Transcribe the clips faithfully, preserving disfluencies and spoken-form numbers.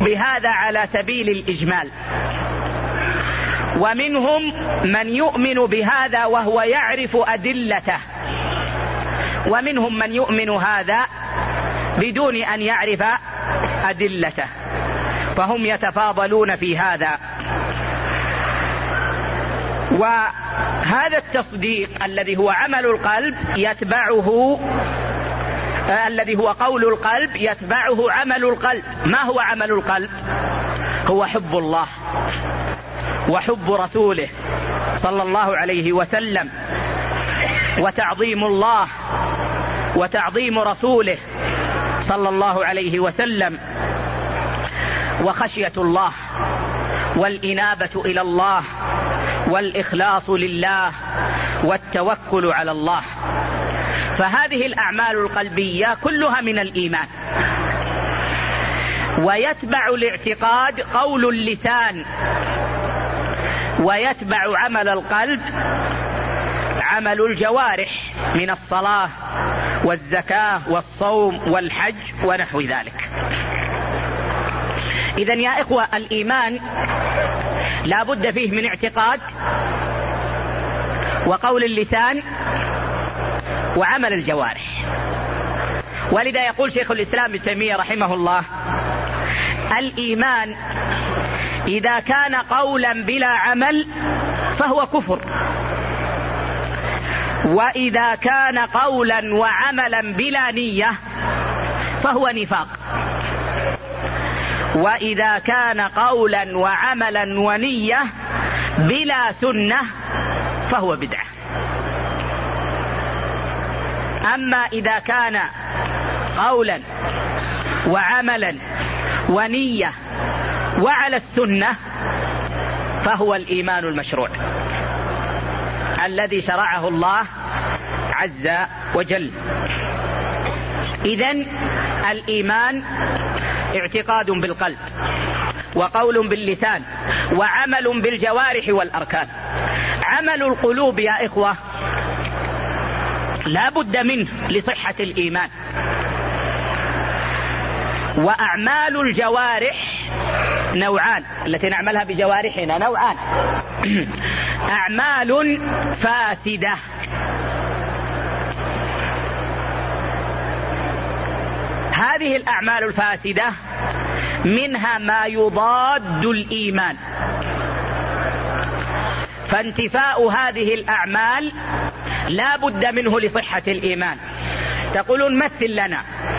بهذا على سبيل الإجمال، ومنهم من يؤمن بهذا وهو يعرف أدلته، ومنهم من يؤمن هذا بدون أن يعرف أدلته، فهم يتفاضلون في هذا. وهذا التصديق الذي هو عمل القلب يتبعه آه الذي هو قول القلب يتبعه عمل القلب. ما هو عمل القلب؟ هو حب الله وحب رسوله صلى الله عليه وسلم، وتعظيم الله وتعظيم رسوله صلى الله عليه وسلم، وخشية الله والإنابة إلى الله والإخلاص لله والتوكل على الله. فهذه الأعمال القلبية كلها من الإيمان. ويتبع الاعتقاد قول اللسان، ويتبع عمل القلب عمل الجوارح من الصلاة والزكاة والصوم والحج ونحو ذلك. إذن يا إخوة، الإيمان لا بد فيه من اعتقاد وقول اللسان وعمل الجوارح. ولذا يقول شيخ الإسلام ابن تيمية رحمه الله: الإيمان إذا كان قولا بلا عمل فهو كفر، وإذا كان قولا وعملا بلا نية فهو نفاق، وإذا كان قولا وعملا ونية بلا سنة فهو بدعة. أما إذا كان قولا وعملا ونية وعلى السنة فهو الإيمان المشروع الذي شرعه الله عز وجل. إذن الإيمان اعتقاد بالقلب وقول باللسان وعمل بالجوارح والأركان. عمل القلوب يا إخوة لا بد منه لصحة الإيمان، وأعمال الجوارح نوعان، التي نعملها بجوارحنا نوعان: أعمال فاسدة، هذه الأعمال الفاسدة منها ما يضاد الإيمان، فانتفاء هذه الأعمال لا بد منه لصحة الإيمان. تقولون مثل لنا.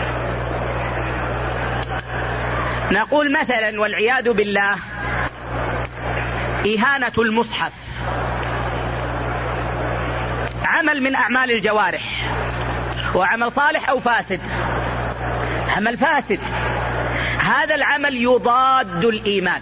نقول مثلا والعياذ بالله إهانة المصحف عمل من أعمال الجوارح، وعمل صالح أو فاسد؟ عمل فاسد. هذا العمل يضاد الإيمان،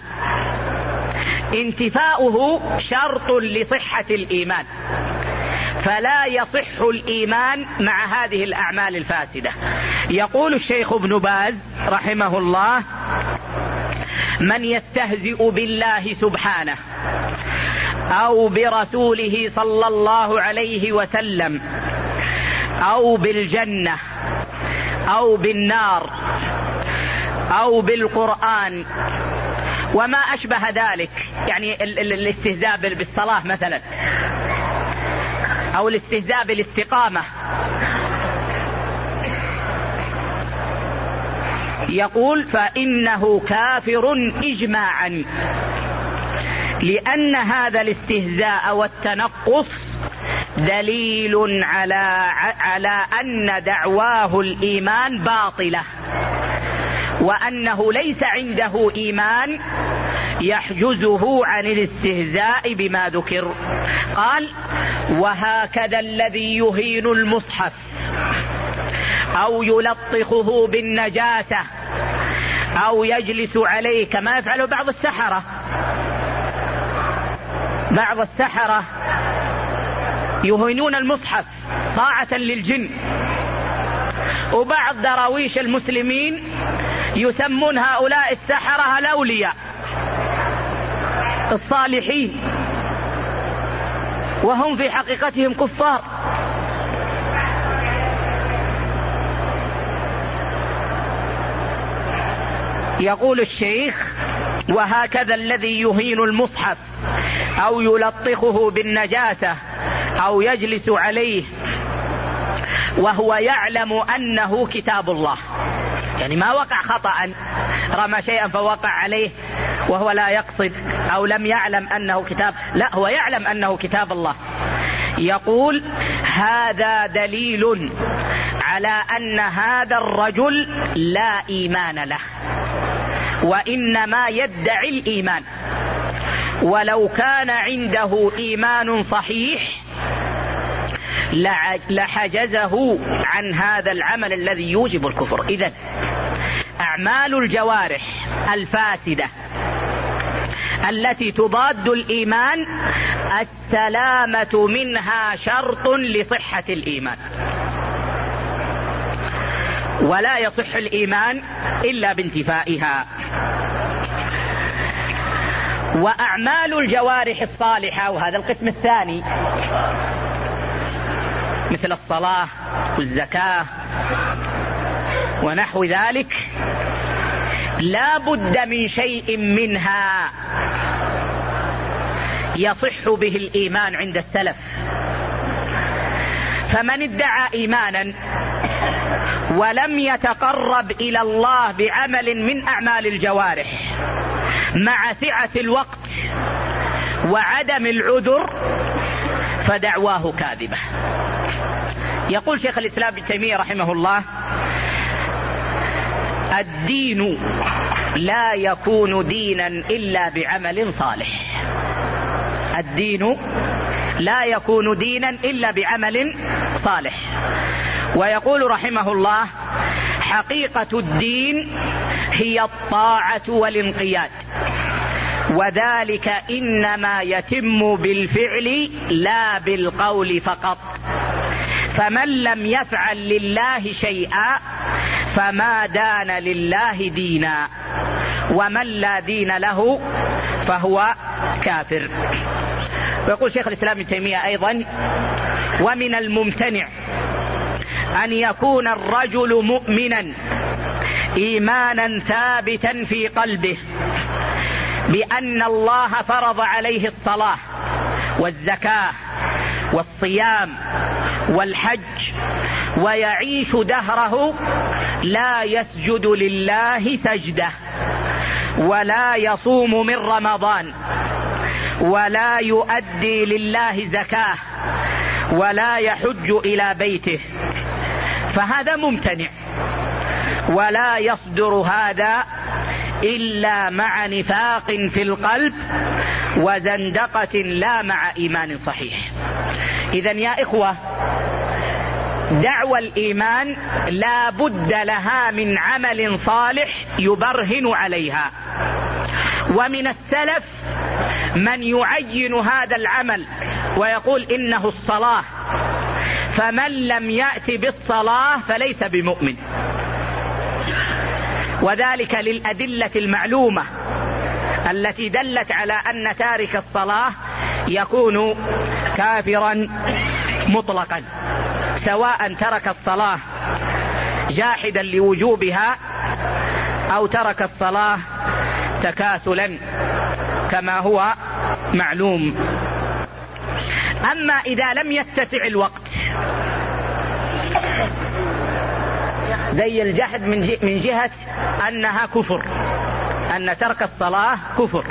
انتفاؤه شرط لصحة الإيمان، فلا يصح الإيمان مع هذه الأعمال الفاسدة. يقول الشيخ ابن باز رحمه الله: من يستهزئ بالله سبحانه أو برسوله صلى الله عليه وسلم أو بالجنة أو بالنار أو بالقرآن وما أشبه ذلك، يعني الاستهزاء بالصلاة مثلا، أو الاستهزاء بالاستقامة، يقول فإنه كافر إجماعا، لأن هذا الاستهزاء والتنقص دليل على على أن دعواه الإيمان باطلة، وأنه ليس عنده إيمان يحجزه عن الاستهزاء بما ذكر. قال: وهكذا الذي يهين المصحف أو يلطخه بالنجاسة أو يجلس عليه كما يفعل بعض السحرة. بعض السحرة يهينون المصحف طاعة للجن، وبعض دراويش المسلمين يسمون هؤلاء السحرة الأولياء الصالحين، وهم في حقيقتهم كفار. يقول الشيخ: وهكذا الذي يهين المصحف أو يلطخه بالنجاسة أو يجلس عليه وهو يعلم أنه كتاب الله، يعني ما وقع خطأ، رمى شيئا فوقع عليه وهو لا يقصد أو لم يعلم أنه كتاب، لا، هو يعلم أنه كتاب الله. يقول: هذا دليل على أن هذا الرجل لا إيمان له، وإنما يدعي الإيمان، ولو كان عنده إيمان صحيح لحجزه عن هذا العمل الذي يوجب الكفر. إذن أعمال الجوارح الفاسدة التي تضاد الإيمان السلامة منها شرط لصحة الإيمان، ولا يصح الإيمان إلا بانتفائها. وأعمال الجوارح الصالحة، وهذا القسم الثاني، مثل الصلاة والزكاة ونحو ذلك، لا بد من شيء منها يصح به الإيمان عند السلف. فمن ادعى إيمانا ولم يتقرب إلى الله بعمل من أعمال الجوارح مع سعة الوقت وعدم العذر فدعواه كاذبة. يقول شيخ الإسلام ابن تيمية رحمه الله: الدين لا يكون دينا إلا بعمل صالح. الدين لا يكون دينا إلا بعمل صالح. ويقول رحمه الله: حقيقة الدين هي الطاعة والانقياد، وذلك إنما يتم بالفعل لا بالقول فقط. فمن لم يفعل لله شيئا فما دان لله دينا، ومن لا دين له فهو كافر. ويقول شيخ الإسلام ابن تيمية أيضا: ومن الممتنع أن يكون الرجل مؤمنا إيمانا ثابتا في قلبه بأن الله فرض عليه الصلاة والزكاة والصيام والحج، ويعيش دهره لا يسجد لله سجدة، ولا يصوم من رمضان، ولا يؤدي لله زكاة، ولا يحج إلى بيته، فهذا ممتنع، ولا يصدر هذا إلا مع نفاق في القلب وزندقة لا مع إيمان صحيح. إذن يا إخوة، دعوى الإيمان لا بد لها من عمل صالح يبرهن عليها. ومن السلف من يعين هذا العمل ويقول إنه الصلاة، فمن لم يأت بالصلاة فليس بمؤمن، وذلك للأدلة المعلومة التي دلت على أن تارك الصلاة يكون كافرا مطلقا، سواء ترك الصلاة جاحدا لوجوبها أو ترك الصلاة تكاسلا كما هو معلوم. أما إذا لم يتسع الوقت زي الجحد من جهة أنها كفر، أن ترك الصلاة كفر.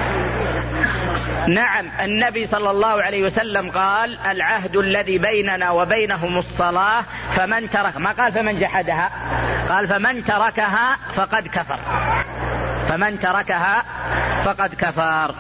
نعم، النبي صلى الله عليه وسلم قال: العهد الذي بيننا وبينهم الصلاة، فمن ترك، ما قال فمن جحدها، قال فمن تركها فقد كفر، فمن تركها فقد كفر.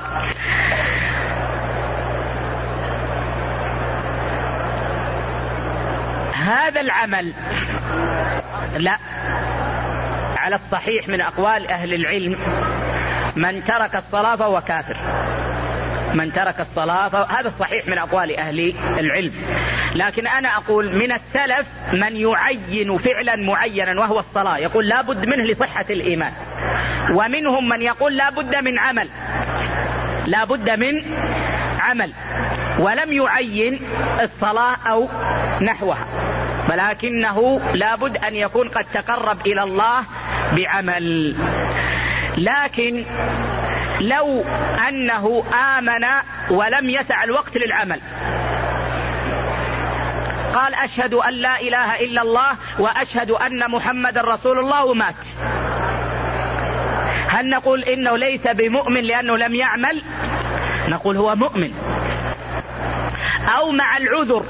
هذا العمل لا، على الصحيح من أقوال أهل العلم، من ترك الصلاة فهو كافر، من ترك الصلاة فهو، هذا الصحيح من أقوال أهل العلم. لكن أنا أقول من السلف من يعين فعلا معينا وهو الصلاة، يقول لا بد منه لصحة الإيمان، ومنهم من يقول لا بد من عمل، لا بد من عمل، ولم يعين الصلاة أو نحوها، ولكنه لا بد أن يكون قد تقرب إلى الله بعمل. لكن لو أنه آمن ولم يسع الوقت للعمل، قال أشهد أن لا إله إلا الله وأشهد أن محمد رسول الله ومات، هل نقول إنه ليس بمؤمن لأنه لم يعمل؟ نقول هو مؤمن. أو مع العذر،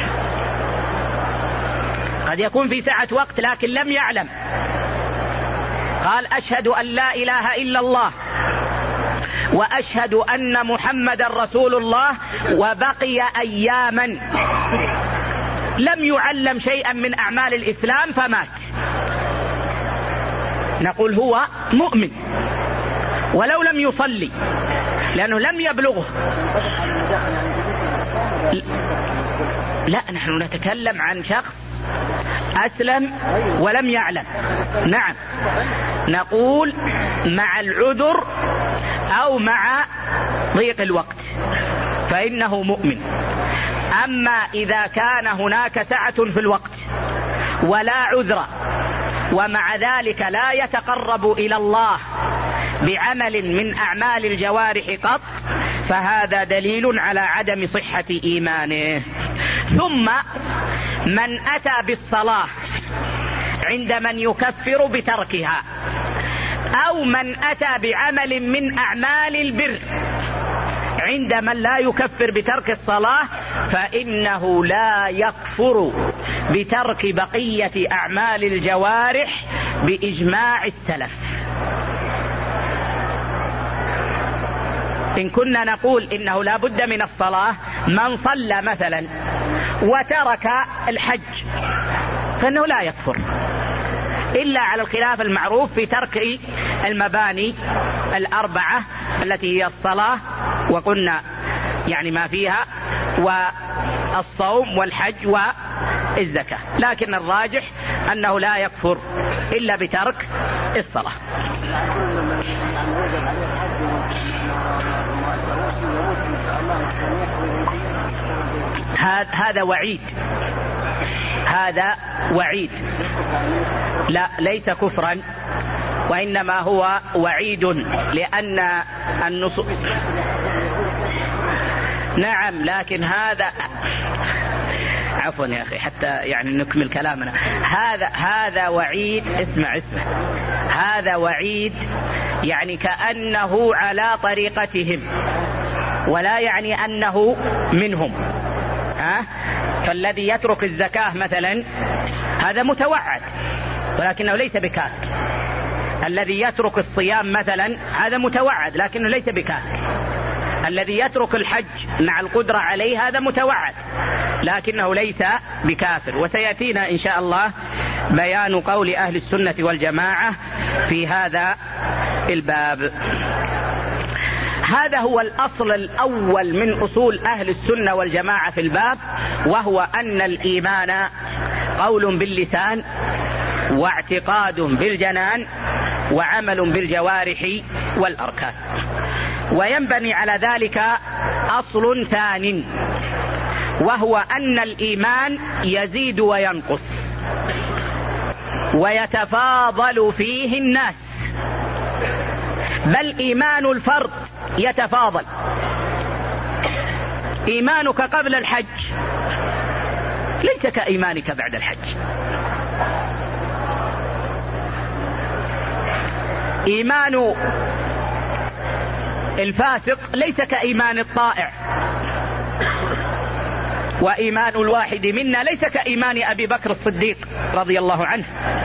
قد يكون في سعة وقت لكن لم يعلم، قال أشهد أن لا إله إلا الله وأشهد أن محمد رسول الله وبقي أياما لم يعلم شيئا من أعمال الإسلام فمات، نقول هو مؤمن ولو لم يصلي لأنه لم يبلغه. لا، نحن نتكلم عن شخص أسلم ولم يعلم. نعم، نقول مع العذر أو مع ضيق الوقت فإنه مؤمن. أما إذا كان هناك سعة في الوقت ولا عذر ومع ذلك لا يتقرب إلى الله بعمل من أعمال الجوارح قط، فهذا دليل على عدم صحة إيمانه. ثم من أتى بالصلاة عند من يكفر بتركها، أو من أتى بعمل من أعمال البر عند من لا يكفر بترك الصلاة، فإنه لا يكفر بترك بقية أعمال الجوارح بإجماع السلف. إن كنا نقول إنه لا بد من الصلاة، من صلى مثلا وترك الحج فإنه لا يكفر، إلا على الخلاف المعروف في ترك المباني الأربعة التي هي الصلاة وقلنا يعني ما فيها، والصوم والحج والزكاة، لكن الراجح أنه لا يكفر إلا بترك الصلاة. هذا وعيد، هذا وعيد، لا ليس كفرا، وإنما هو وعيد، لأن النصوص. نعم، لكن هذا عفوا يا أخي حتى يعني نكمل كلامنا. هذا هذا وعيد، اسمع اسمع، هذا وعيد يعني كأنه على طريقتهم، ولا يعني أنه منهم. ها؟ فالذي يترك الزكاة مثلا هذا متوعد ولكنه ليس بكافر، الذي يترك الصيام مثلا هذا متوعد لكنه ليس بكافر، الذي يترك الحج مع القدرة عليه هذا متوعد لكنه ليس بكافر. وسيأتينا إن شاء الله بيان قول أهل السنة والجماعة في هذا الباب. هذا هو الأصل الأول من أصول أهل السنة والجماعة في الباب، وهو أن الإيمان قول باللسان واعتقاد بالجنان وعمل بالجوارح والأركان. وينبني على ذلك أصل ثاني، وهو أن الإيمان يزيد وينقص ويتفاضل فيه الناس، بل إيمان الفرد يتفاضل. إيمانك قبل الحج ليس كإيمانك بعد الحج، إيمان الفاسق ليس كإيمان الطائع، وإيمان الواحد منا ليس كإيمان أبي بكر الصديق رضي الله عنه.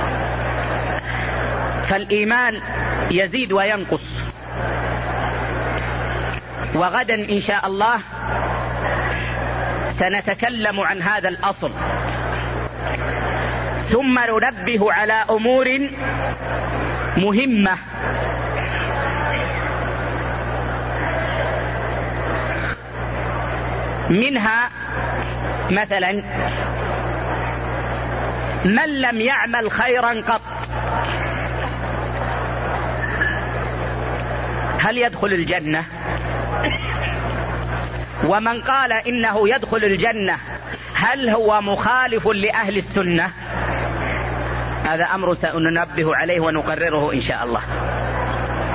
فالإيمان يزيد وينقص، وغدا إن شاء الله سنتكلم عن هذا الأصل، ثم ننبه على أمور مهمة منها مثلا من لم يعمل خيرا قط هل يدخل الجنة؟ ومن قال إنه يدخل الجنة هل هو مخالف لأهل السنة؟ هذا أمر سننبه عليه ونقرره إن شاء الله.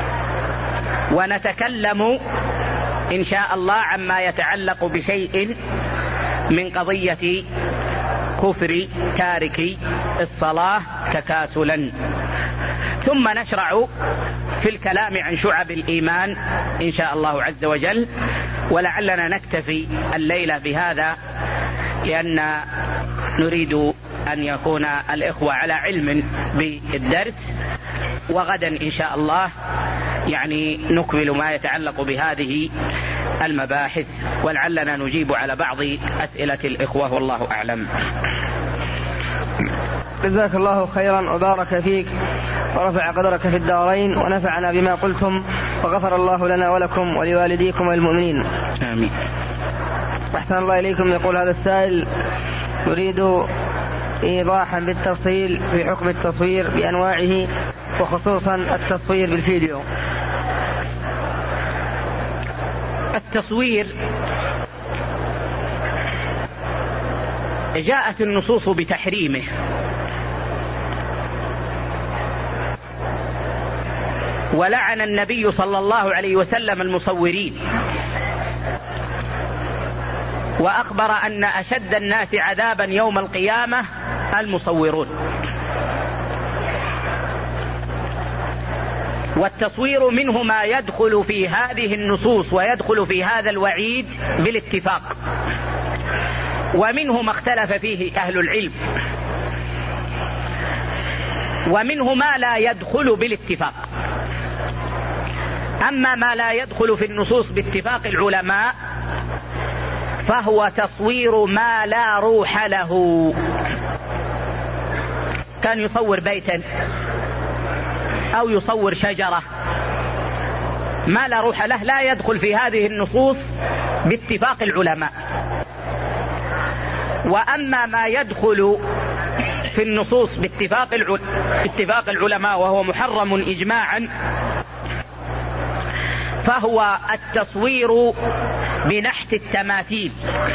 ونتكلم إن شاء الله عما يتعلق بشيء من قضية كفر تارك الصلاة تكاسلا، ثم نشرع في الكلام عن شعب الإيمان إن شاء الله عز وجل. ولعلنا نكتفي الليلة بهذا، لأن نريد أن يكون الإخوة على علم بالدرس، وغدا إن شاء الله يعني نكمل ما يتعلق بهذه المباحث، ولعلنا نجيب على بعض أسئلة الإخوة والله أعلم. جزاك الله خيرا وبارك فيك ورفع قدرك في الدارين، ونفعنا بما قلتم، وغفر الله لنا ولكم ولوالديكم والمؤمنين. آمين. أحسن الله إليكم. يقول هذا السائل: يريد إيضاحا بالتفصيل في حكم التصوير بأنواعه، وخصوصا التصوير بالفيديو. التصوير جاءت النصوص بتحريمه، ولعن النبي صلى الله عليه وسلم المصورين، وأخبر أن أشد الناس عذابا يوم القيامة المصورون. والتصوير منه ما يدخل في هذه النصوص ويدخل في هذا الوعيد بالاتفاق، ومنه ما اختلف فيه أهل العلم، ومنه ما لا يدخل بالاتفاق. أما ما لا يدخل في النصوص باتفاق العلماء فهو تصوير ما لا روح له. كان يصور بيتا أو يصور شجرة ما لا روح له، لا يدخل في هذه النصوص باتفاق العلماء. وأما ما يدخل في النصوص باتفاق باتفاق العلماء وهو محرم إجماعا، فهو التصوير بنحت التماثيل،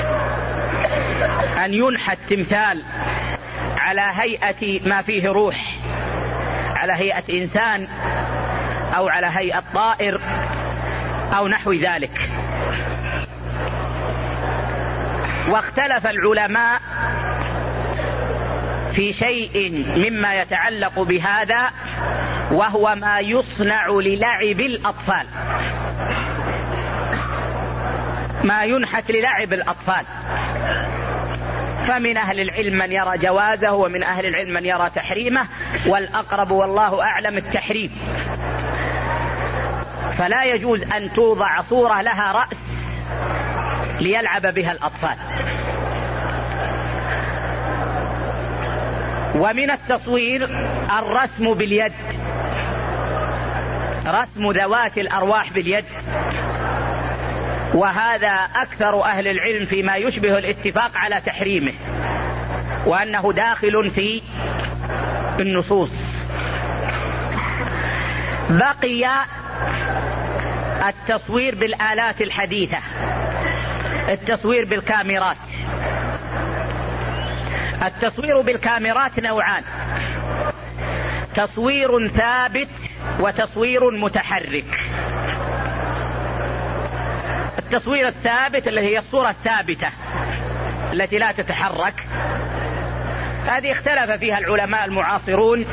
أن ينحت تمثال على هيئة ما فيه روح، على هيئة إنسان أو على هيئة طائر أو نحو ذلك. واختلف العلماء في شيء مما يتعلق بهذا، وهو ما يصنع للعب الأطفال، ما ينحت للعب الأطفال. فمن أهل العلم من يرى جوازه، ومن أهل العلم من يرى تحريمه، والأقرب والله أعلم التحريم. فلا يجوز أن توضع صورة لها رأس ليلعب بها الأطفال. ومن التصوير الرسم باليد، رسم ذوات الأرواح باليد، وهذا أكثر أهل العلم فيما يشبه الاتفاق على تحريمه، وأنه داخل في النصوص. بقي التصوير بالآلات الحديثة، التصوير بالكاميرات. التصوير بالكاميرات نوعان: تصوير ثابت وتصوير متحرك. التصوير الثابت اللي هي الصورة الثابتة التي لا تتحرك، هذه اختلف فيها العلماء المعاصرون،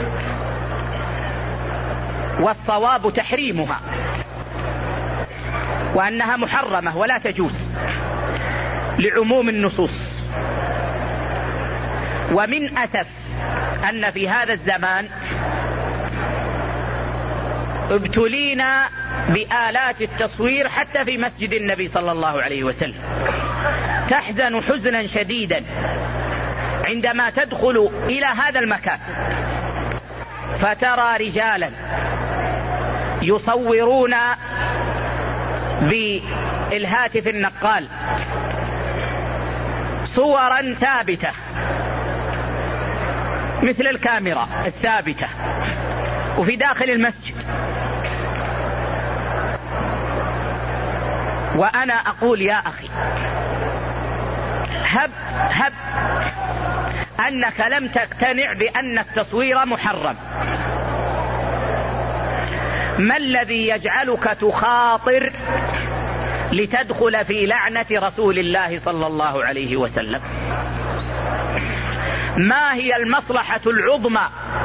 والصواب تحريمها، وأنها محرمة ولا تجوز لعموم النصوص. ومن أسف أن في هذا الزمان ابتلينا بآلات التصوير حتى في مسجد النبي صلى الله عليه وسلم. تحزن حزنا شديدا عندما تدخل إلى هذا المكان فترى رجالا يصورون بالهاتف النقال صورا ثابتة مثل الكاميرا الثابتة وفي داخل المسجد. وأنا أقول يا أخي، هب هب أنك لم تقتنع بأن التصوير محرم، ما الذي يجعلك تخاطر لتدخل في لعنة رسول الله صلى الله عليه وسلم؟ ما هي المصلحة العظمى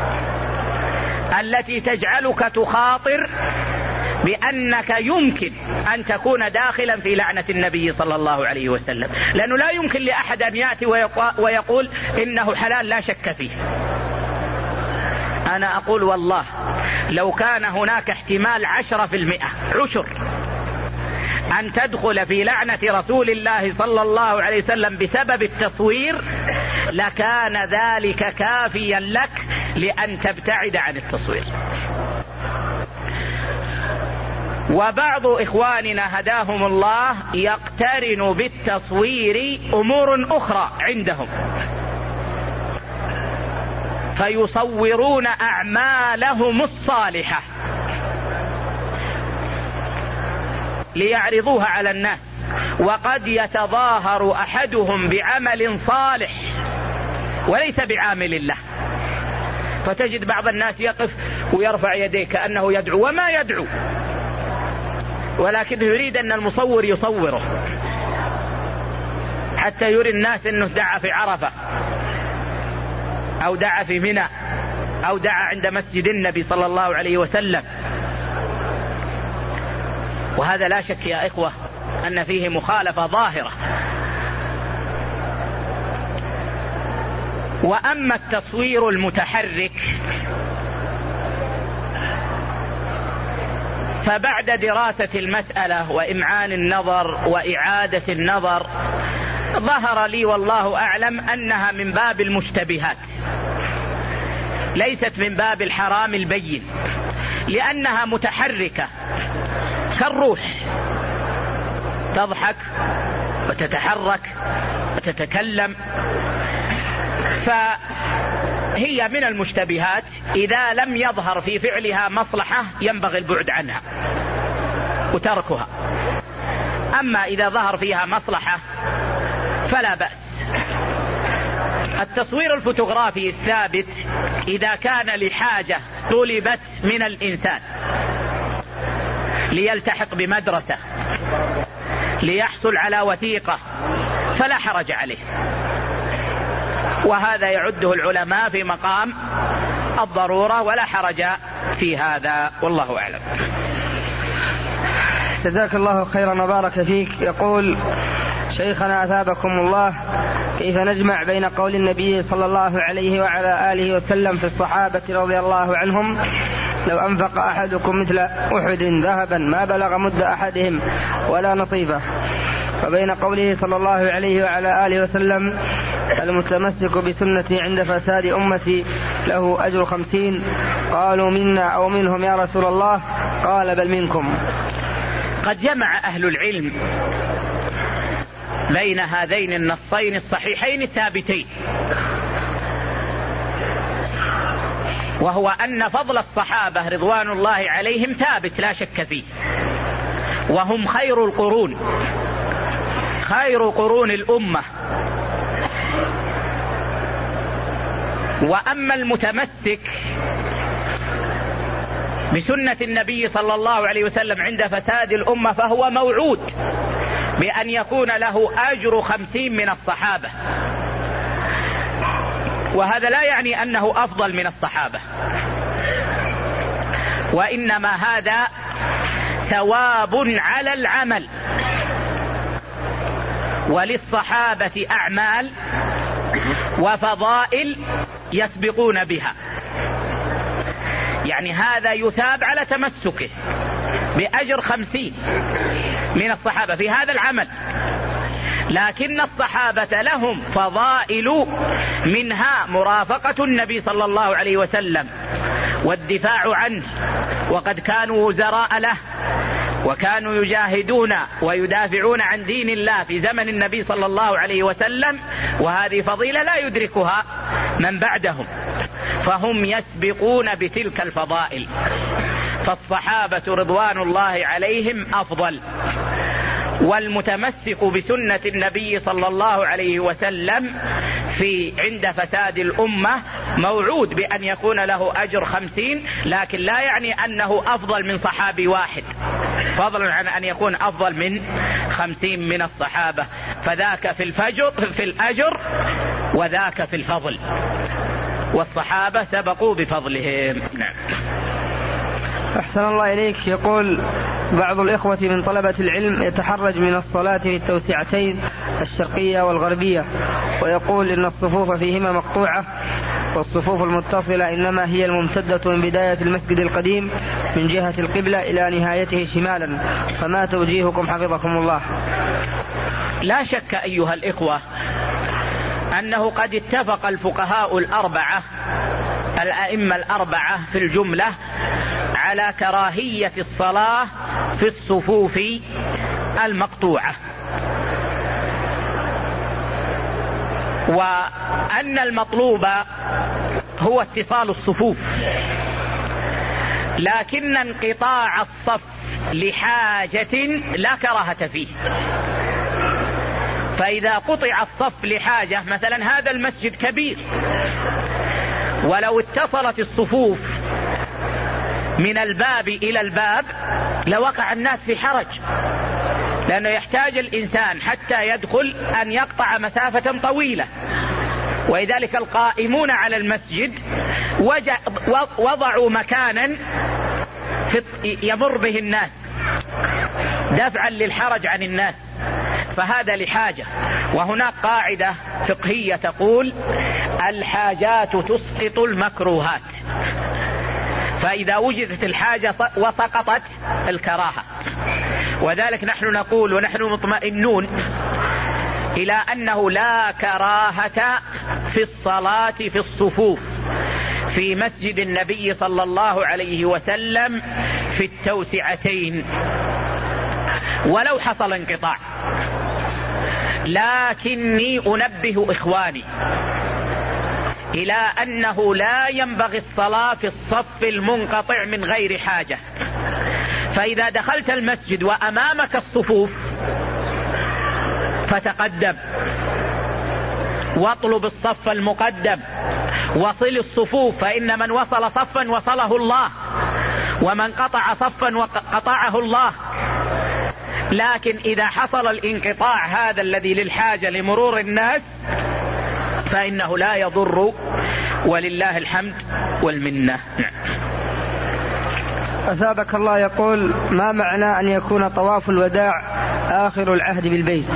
التي تجعلك تخاطر بأنك يمكن أن تكون داخلا في لعنة النبي صلى الله عليه وسلم؟ لأنه لا يمكن لأحد أن يأتي ويقول إنه حلال لا شك فيه. أنا أقول والله لو كان هناك احتمال عشرة في المئة عشر أن تدخل في لعنة رسول الله صلى الله عليه وسلم بسبب التصوير لكان ذلك كافيا لك لأن تبتعد عن التصوير. وبعض إخواننا هداهم الله يقترن بالتصوير أمور أخرى عندهم، فيصورون أعمالهم الصالحة ليعرضوها على الناس، وقد يتظاهر أحدهم بعمل صالح وليس بعامل الله، فتجد بعض الناس يقف ويرفع يديه كأنه يدعو وما يدعو، ولكن يريد أن المصور يصوره حتى يري الناس أنه دعا في عرفة أو دعا في منى أو دعا عند مسجد النبي صلى الله عليه وسلم. وهذا لا شك يا إخوة أن فيه مخالفة ظاهرة. وأما التصوير المتحرك فبعد دراسة المسألة وإمعان النظر وإعادة النظر ظهر لي والله أعلم أنها من باب المشتبهات ليست من باب الحرام البين، لأنها متحركة كالروح، تضحك وتتحرك وتتكلم، فهي من المشتبهات إذا لم يظهر في فعلها مصلحة ينبغي البعد عنها وتركها. أما إذا ظهر فيها مصلحة فلا بأس. التصوير الفوتوغرافي الثابت إذا كان لحاجة طلبت من الإنسان ليلتحق بمدرسة ليحصل على وثيقة فلا حرج عليه، وهذا يعده العلماء في مقام الضرورة ولا حرج في هذا، والله أعلم. جزاك الله خيرا وبارك فيك. يقول شيخنا أثابكم الله: كيف نجمع بين قول النبي صلى الله عليه وعلى آله وسلم في الصحابة رضي الله عنهم: لو أنفق أحدكم مثل أحد ذهبا ما بلغ مد أحدهم ولا نصيبه، وبين قوله صلى الله عليه وعلى آله وسلم: المتمسك بسنتي عند فساد أمتي له أجر خمسين؟ قالوا: منا أو منهم يا رسول الله؟ قال: بل منكم. قد جمع أهل العلم بين هذين النصين الصحيحين الثابتين، وهو أن فضل الصحابة رضوان الله عليهم ثابت لا شك فيه، وهم خير القرون، خير قرون الأمة. وأما المتمسك بسنة النبي صلى الله عليه وسلم عند فساد الأمة فهو موعود بأن يكون له أجر خمسين من الصحابة، وهذا لا يعني أنه أفضل من الصحابة، وإنما هذا ثواب على العمل، وللصحابة أعمال وفضائل يسبقون بها، يعني هذا يثاب على تمسكه بأجر خمسين من الصحابة في هذا العمل. لكن الصحابة لهم فضائل، منها مرافقة النبي صلى الله عليه وسلم والدفاع عنه، وقد كانوا وزراء له وكانوا يجاهدون ويدافعون عن دين الله في زمن النبي صلى الله عليه وسلم، وهذه فضيلة لا يدركها من بعدهم، فهم يسبقون بتلك الفضائل، فالصحابة رضوان الله عليهم أفضل. والمتمسك بسنة النبي صلى الله عليه وسلم في عند فساد الأمة موعود بأن يكون له أجر خمسين، لكن لا يعني أنه أفضل من صحابي واحد، فضلا عن أن يكون أفضل من خمسين من الصحابة، فذاك في الفجر في الأجر وذاك في الفضل، والصحابة سبقوا بفضلهم. نعم. أحسن الله إليك. يقول بعض الإخوة من طلبة العلم يتحرج من الصلاة في التوسعتين الشرقية والغربية، ويقول إن الصفوف فيهما مقطوعة، والصفوف المتصلة إنما هي الممتدة من بداية المسجد القديم من جهة القبلة إلى نهايته شمالا، فما توجيهكم حفظكم الله؟ لا شك أيها الإخوة أنه قد اتفق الفقهاء الأربعة الأئمة الأربعة في الجملة على كراهية الصلاة في الصفوف المقطوعة، وأن المطلوب هو اتصال الصفوف، لكن انقطاع الصف لحاجة لا كراهة فيه. فإذا قطع الصف لحاجة، مثلا هذا المسجد كبير، ولو اتصلت الصفوف من الباب إلى الباب لوقع الناس في حرج، لأنه يحتاج الإنسان حتى يدخل أن يقطع مسافة طويلة، ولذلك القائمون على المسجد وضعوا مكانا يمر به الناس دفعا للحرج عن الناس، فهذا لحاجة. وهناك قاعدة فقهية تقول الحاجات تسقط المكروهات، فإذا وجدت الحاجة وسقطت الكراهة، وذلك نحن نقول ونحن مطمئنون إلى أنه لا كراهة في الصلاة في الصفوف في مسجد النبي صلى الله عليه وسلم في التوسعتين ولو حصل انقطاع، لكني أنبه إخواني إلى أنه لا ينبغي الصلاة في الصف المنقطع من غير حاجة. فإذا دخلت المسجد وأمامك الصفوف فتقدم واطلب الصف المقدم وصل الصفوف، فإن من وصل صفا وصله الله، ومن قطع صفا وقطعه الله. لكن إذا حصل الانقطاع هذا الذي للحاجة لمرور الناس فإنه لا يضر، ولله الحمد والمنة. أثابك الله. يقول ما معنى أن يكون طواف الوداع آخر العهد بالبيت؟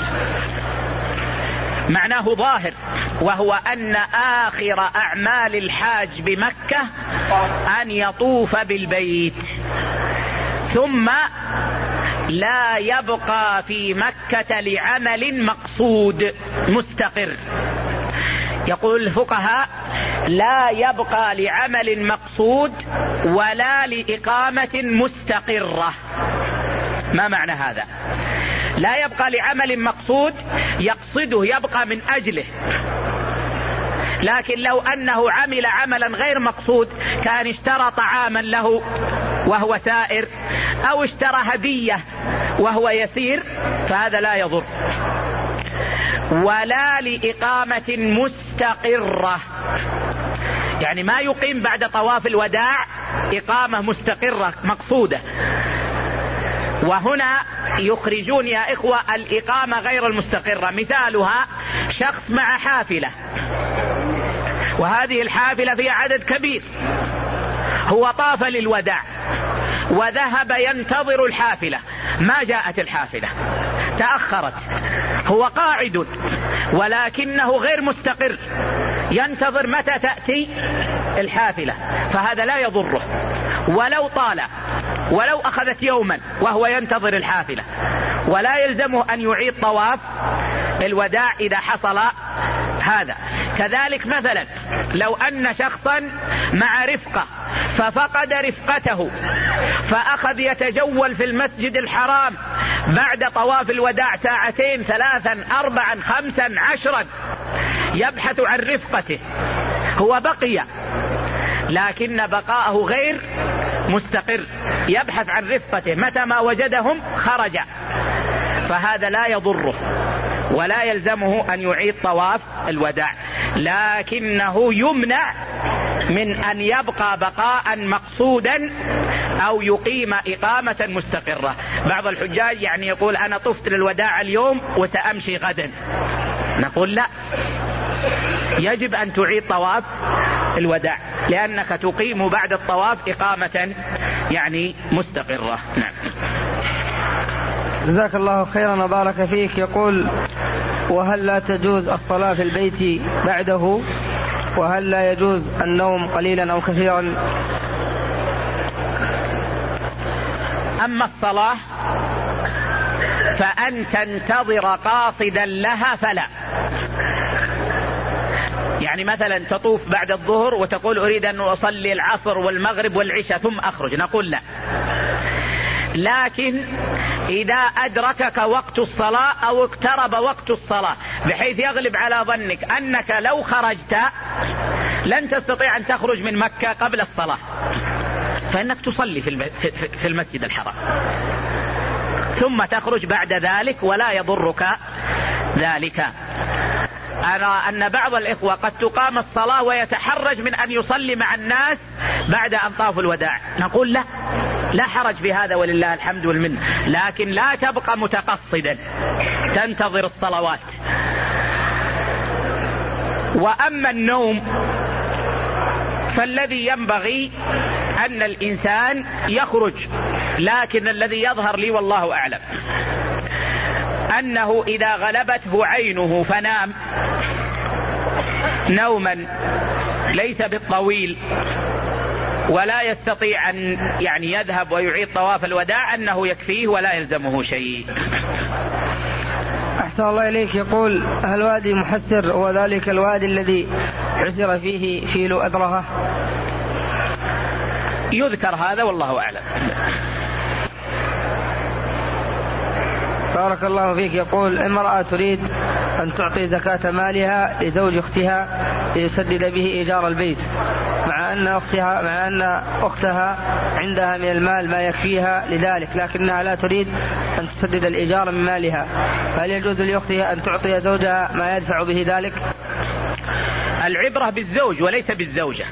معناه ظاهر، وهو أن آخر أعمال الحاج بمكة أن يطوف بالبيت، ثم لا يبقى في مكة لعمل مقصود مستقر. يقول الفقهاء لا يبقى لعمل مقصود ولا لإقامة مستقرة. ما معنى هذا؟ لا يبقى لعمل مقصود يقصده يبقى من أجله، لكن لو أنه عمل عملا غير مقصود كان اشترى طعاما له وهو سائر، أو اشترى هدية وهو يسير، فهذا لا يضر. ولا لإقامة مستقرة، يعني ما يقيم بعد طواف الوداع إقامة مستقرة مقصودة. وهنا يخرجون يا إخوة الإقامة غير المستقرة، مثالها شخص مع حافلة، وهذه الحافلة فيها عدد كبير، هو طاف للوداع وذهب ينتظر الحافلة، ما جاءت الحافلة، تأخرت، هو قاعد ولكنه غير مستقر ينتظر متى تأتي الحافلة، فهذا لا يضره ولو طال، ولو أخذت يوما وهو ينتظر الحافلة، ولا يلزمه أن يعيد طواف الوداع إذا حصل هذا. كذلك مثلا لو أن شخصا مع رفقة ففقد رفقته فأخذ يتجول في المسجد الحرام بعد طواف الوداع ساعتين ثلاثا أربعا خمسا عشرا يبحث عن رفقته، هو بقي لكن بقاءه غير مستقر، يبحث عن رفقته، متى ما وجدهم خرج، فهذا لا يضره ولا يلزمه أن يعيد طواف الوداع، لكنه يمنع من أن يبقى بقاء مقصودا أو يقيم إقامة مستقرة. بعض الحجاج يعني يقول أنا طفت للوداع اليوم وسأمشي غدا، نقول لا، يجب أن تعيد طواف الوداع لأنك تقيم بعد الطواف إقامة يعني مستقرة. نعم. جزاك الله خيرا وبارك فيك. يقول: وهل لا تجوز الصلاة في البيت بعده؟ وهل لا يجوز النوم قليلا أو كثيرا؟ أما الصلاة فأن تنتظر قاصدا لها فلا. يعني مثلا تطوف بعد الظهر وتقول أريد أن أصلي العصر والمغرب والعشاء ثم أخرج، نقول لا. لكن إذا أدركك وقت الصلاة أو اقترب وقت الصلاة بحيث يغلب على ظنك أنك لو خرجت لن تستطيع أن تخرج من مكة قبل الصلاة، فإنك تصلي في المسجد الحرام ثم تخرج بعد ذلك ولا يضرك ذلك. أرى أن بعض الإخوة قد تقام الصلاة ويتحرج من أن يصلي مع الناس بعد أن طافوا الوداع، نقول لا، لا حرج بهذا ولله الحمد والمنة، لكن لا تبقى متقصدا تنتظر الصلوات. وأما النوم فالذي ينبغي أن الإنسان يخرج، لكن الذي يظهر لي والله أعلم أنه إذا غلبته عينه فنام نوما ليس بالطويل ولا يستطيع أن يعني يذهب ويعيد طواف الوداع أنه يكفيه ولا يلزمه شيء. أحسن الله إليك. يقول: هل وادي محسر هو ذلك الوادي الذي حسر فيه فيل أدرهة؟ يذكر هذا والله أعلم. بارك الله فيك. يقول: امرأة تريد أن تعطي زكاة مالها لزوج أختها ليسدد به إيجار البيت، مع أن أختها مع أن أختها عندها من المال ما يكفيها لذلك، لكنها لا تريد أن تسدد الإيجار من مالها، فهل يجوز لأختها أن تعطي زوجها ما يدفع به ذلك؟ العبرة بالزوج وليس بالزوجة.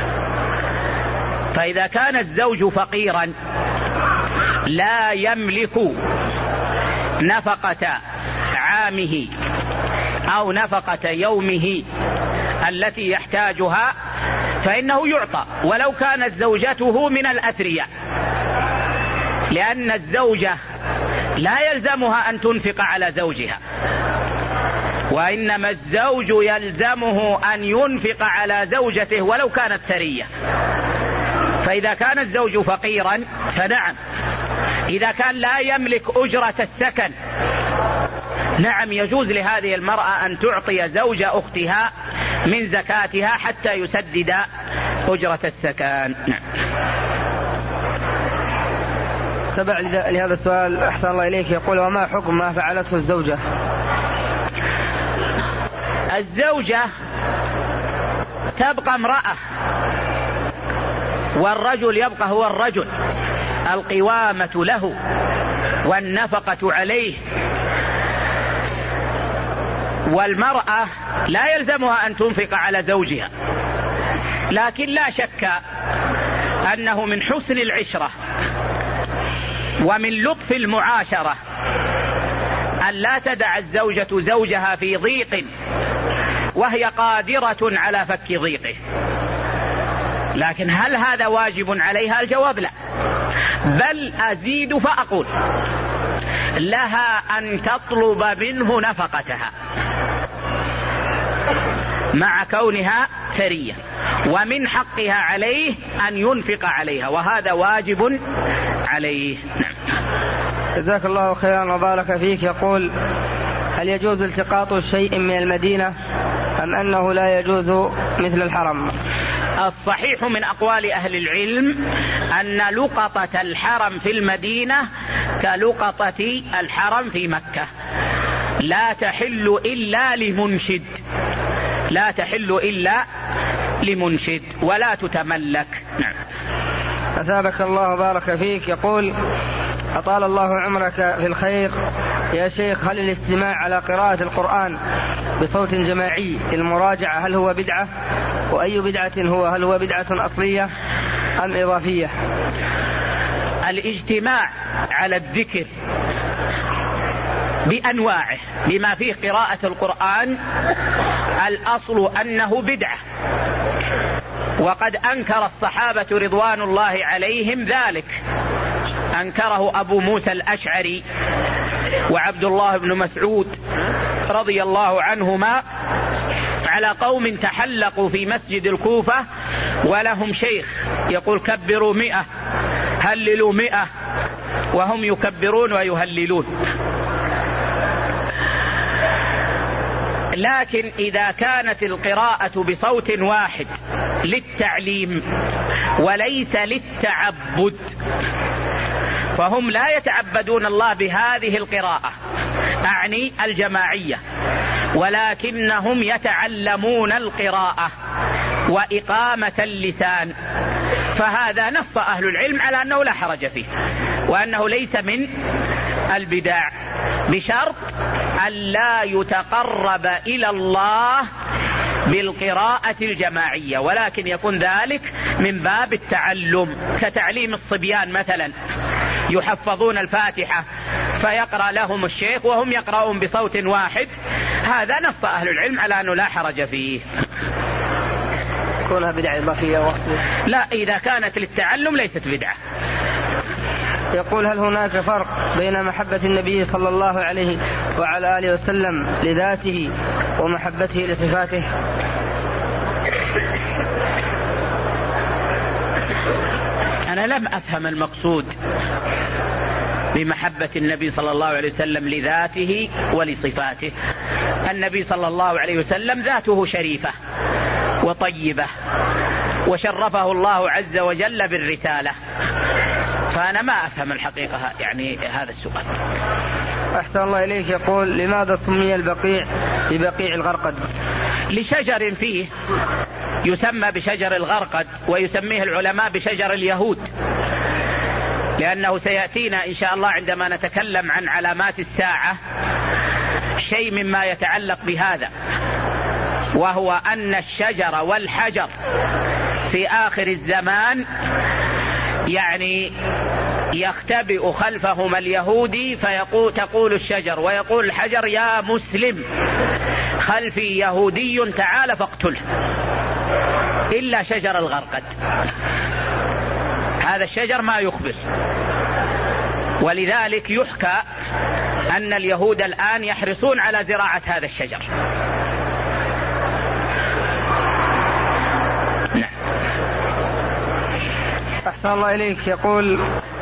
فإذا كان الزوج فقيرا لا يملك نفقة عامه أو نفقة يومه التي يحتاجها فإنه يعطى ولو كانت زوجته من الأثرياء، لأن الزوجة لا يلزمها أن تنفق على زوجها، وإنما الزوج يلزمه أن ينفق على زوجته ولو كانت ثرية. فإذا كان الزوج فقيرا فنعم. إذا كان لا يملك أجرة السكن نعم يجوز لهذه المرأة أن تعطي زوج أختها من زكاتها حتى يسدد أجرة السكن. نعم. تبع لهذا السؤال أحسن الله إليك. يقول: وما حكم ما فعلته الزوجة؟ الزوجة تبقى امرأة والرجل يبقى هو الرجل، القوامة له والنفقة عليه، والمرأة لا يلزمها أن تنفق على زوجها، لكن لا شك أنه من حسن العشرة ومن لطف المعاشرة أن لا تدع الزوجة زوجها في ضيق وهي قادرة على فك ضيقه. لكن هل هذا واجب عليها؟ الجواب لا، بل أزيد فأقول لها أن تطلب منه نفقتها مع كونها ثرية، ومن حقها عليه أن ينفق عليها، وهذا واجب عليه. جزاك الله خيرا وبارك فيك. يقول: هل يجوز التقاط شيء من المدينة أم أنه لا يجوز مثل الحرم؟ الصحيح من أقوال أهل العلم أن لقطة الحرم في المدينة كلقطة الحرم في مكة، لا تحل إلا لمنشد، لا تحل إلا لمنشد ولا تتملك. نعم. أثابك الله وبارك فيك. يقول: أطال الله عمرك في الخير، يا شيخ، هل الاستماع على قراءة القرآن بصوت جماعي للمراجعة هل هو بدعة؟ وأي بدعة هو؟ هل هو بدعة أصلية أم إضافية؟ الاجتماع على الذكر بأنواعه بما فيه قراءة القرآن الأصل أنه بدعة، وقد أنكر الصحابة رضوان الله عليهم ذلك. أنكره أبو موسى الأشعري وعبد الله بن مسعود رضي الله عنهما على قوم تحلقوا في مسجد الكوفة ولهم شيخ يقول كبروا مئة هللوا مئة وهم يكبرون ويهللون. لكن إذا كانت القراءة بصوت واحد للتعليم وليس للتعبد فهم لا يتعبدون الله بهذه القراءة، أعني الجماعية، ولكنهم يتعلمون القراءة وإقامة اللسان، فهذا نص أهل العلم على أنه لا حرج فيه وأنه ليس من البدع، بشرط أن لا يتقرب إلى الله بالقراءة الجماعية، ولكن يكون ذلك من باب التعلم، كتعليم الصبيان مثلا يحفظون الفاتحة فيقرأ لهم الشيخ وهم يقرؤون بصوت واحد، هذا نص أهل العلم على أنه لا حرج فيه. كونها بدعة إضافية وأصلية؟ لا، إذا كانت للتعلم ليست بدعة. يقول هل هناك فرق بين محبة النبي صلى الله عليه وعلى آله وسلم لذاته ومحبته لصفاته؟ أنا لم أفهم المقصود بمحبة النبي صلى الله عليه وسلم لذاته ولصفاته. النبي صلى الله عليه وسلم ذاته شريفة وطيبة وشرفه الله عز وجل بالرسالة، فأنا ما أفهم الحقيقة يعني هذا السؤال. أحسن الله إليك. يقول لماذا سمي البقيع ببقيع الغرقد؟ لشجر فيه يسمى بشجر الغرقد، ويسميه العلماء بشجر اليهود، لأنه سيأتينا إن شاء الله عندما نتكلم عن علامات الساعة شيء مما يتعلق بهذا، وهو أن الشجر والحجر في آخر الزمان يعني يختبئ خلفهما اليهودي فيقول تقول الشجر ويقول الحجر يا مسلم خلفي يهودي تعال فاقتله، إلا شجر الغرقد، هذا الشجر ما يخبر. ولذلك يحكى أن اليهود الآن يحرصون على زراعة هذا الشجر. أحسن الله إليك. يقول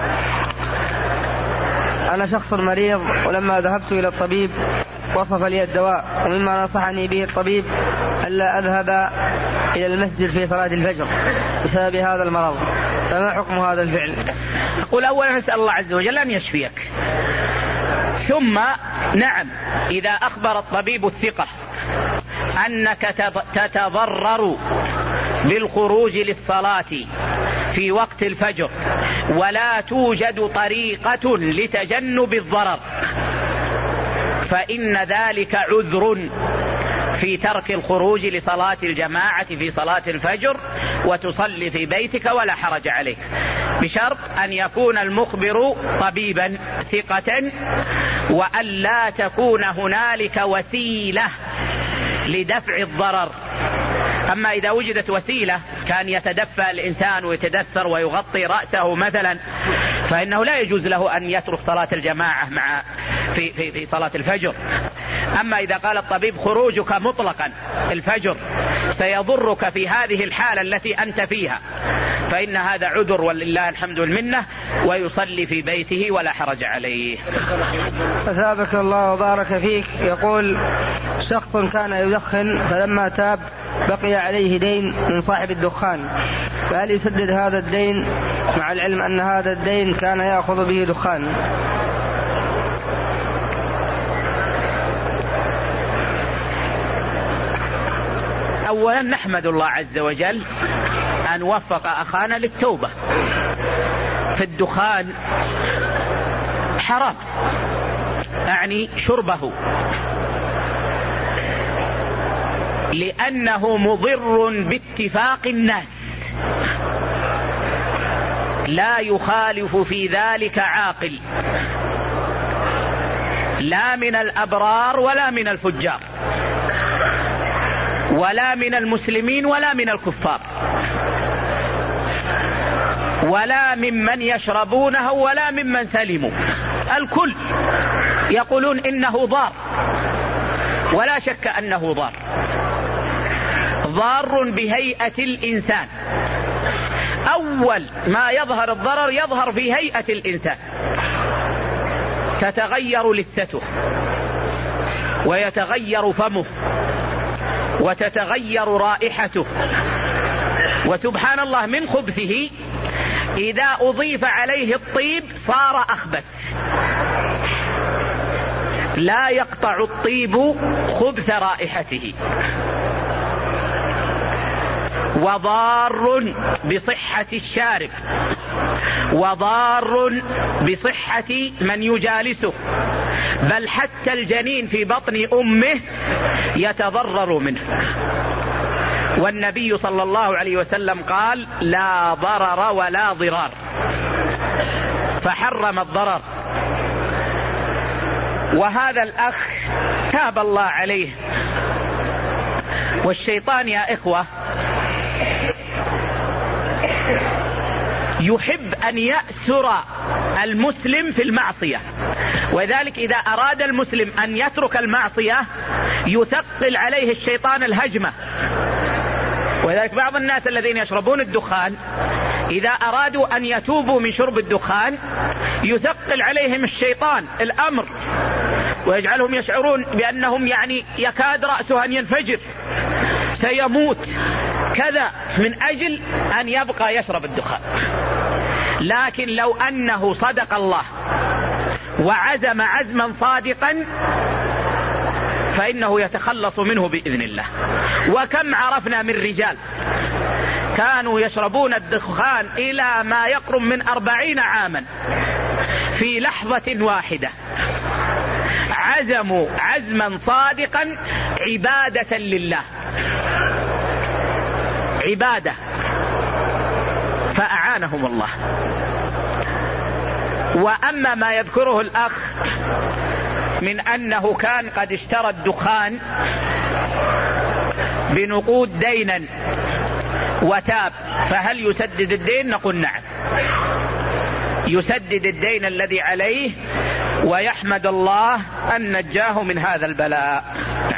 أنا شخص مريض، ولما ذهبت إلى الطبيب وصف لي الدواء، ومما نصحني به الطبيب ألا أذهب إلى المسجد في صلاة الفجر بسبب هذا المرض، فما حكم هذا الفعل؟ أقول أولا نسأل الله عز وجل أن يشفيك، ثم نعم إذا أخبر الطبيب الثقة أنك تتضرر بالخروج للصلاة في وقت الفجر ولا توجد طريقة لتجنب الضرر فإن ذلك عذر في ترك الخروج لصلاة الجماعة في صلاة الفجر وتصلي في بيتك ولا حرج عليك، بشرط أن يكون المخبر طبيبا ثقة وأن لا تكون هنالك وسيلة لدفع الضرر. أما إذا وجدت وسيلة كان يتدفى الإنسان ويتدثر ويغطي رأسه مثلا فإنه لا يجوز له أن يترك صلاة الجماعة مع في, في, في صلاة الفجر. أما إذا قال الطبيب خروجك مطلقا الفجر سيضرك في هذه الحالة التي أنت فيها فإن هذا عذر ولله الحمد والمنة ويصلي في بيته ولا حرج عليه. أثابك الله وبارك فيك. يقول شخص كان يدخن فلما تاب بقي عليه دين من صاحب الدخان، فهل يسدد هذا الدين مع العلم أن هذا الدين كان يأخذ به دخان؟ أولا نحمد الله عز وجل أن وفق أخانا للتوبة. في الدخان حرام أعني شربه، لأنه مضر باتفاق الناس، لا يخالف في ذلك عاقل، لا من الأبرار ولا من الفجار، ولا من المسلمين ولا من الكفار، ولا ممن يشربونه ولا ممن سلموا. الكل يقولون إنه ضار، ولا شك أنه ضار، ضار بهيئة الإنسان. أول ما يظهر الضرر يظهر في هيئة الإنسان، تتغير لثته، ويتغير فمه، وتتغير رائحته، وسبحان الله من خبثه إذا أضيف عليه الطيب صار أخبث، لا يقطع الطيب خبث رائحته. وضار بصحة الشارب، وضار بصحة من يجالسه، بل حتى الجنين في بطن أمه يتضرر منه. والنبي صلى الله عليه وسلم قال: لا ضرر ولا ضرار، فحرم الضرر. وهذا الأخ تاب الله عليه. والشيطان يا إخوة يحب أن يأسر المسلم في المعصية، وذلك إذا أراد المسلم أن يترك المعصية يثقل عليه الشيطان الهجمة. وذلك بعض الناس الذين يشربون الدخان إذا أرادوا أن يتوبوا من شرب الدخان يثقل عليهم الشيطان الأمر، ويجعلهم يشعرون بأنهم يعني يكاد رأسه أن ينفجر، سيموت كذا، من أجل أن يبقى يشرب الدخان. لكن لو أنه صدق الله وعزم عزما صادقا فإنه يتخلص منه بإذن الله. وكم عرفنا من رجال كانوا يشربون الدخان إلى ما يقرب من أربعين عاما، في لحظة واحدة عزموا عزما صادقا عبادة لله، عبادة، فأعانهم الله. وأما ما يذكره الأخ من أنه كان قد اشترى الدخان بنقود دينا وتاب، فهل يسدد الدين؟ نقول نعم، يسدد الدين الذي عليه ويحمد الله أن نجاه من هذا البلاء.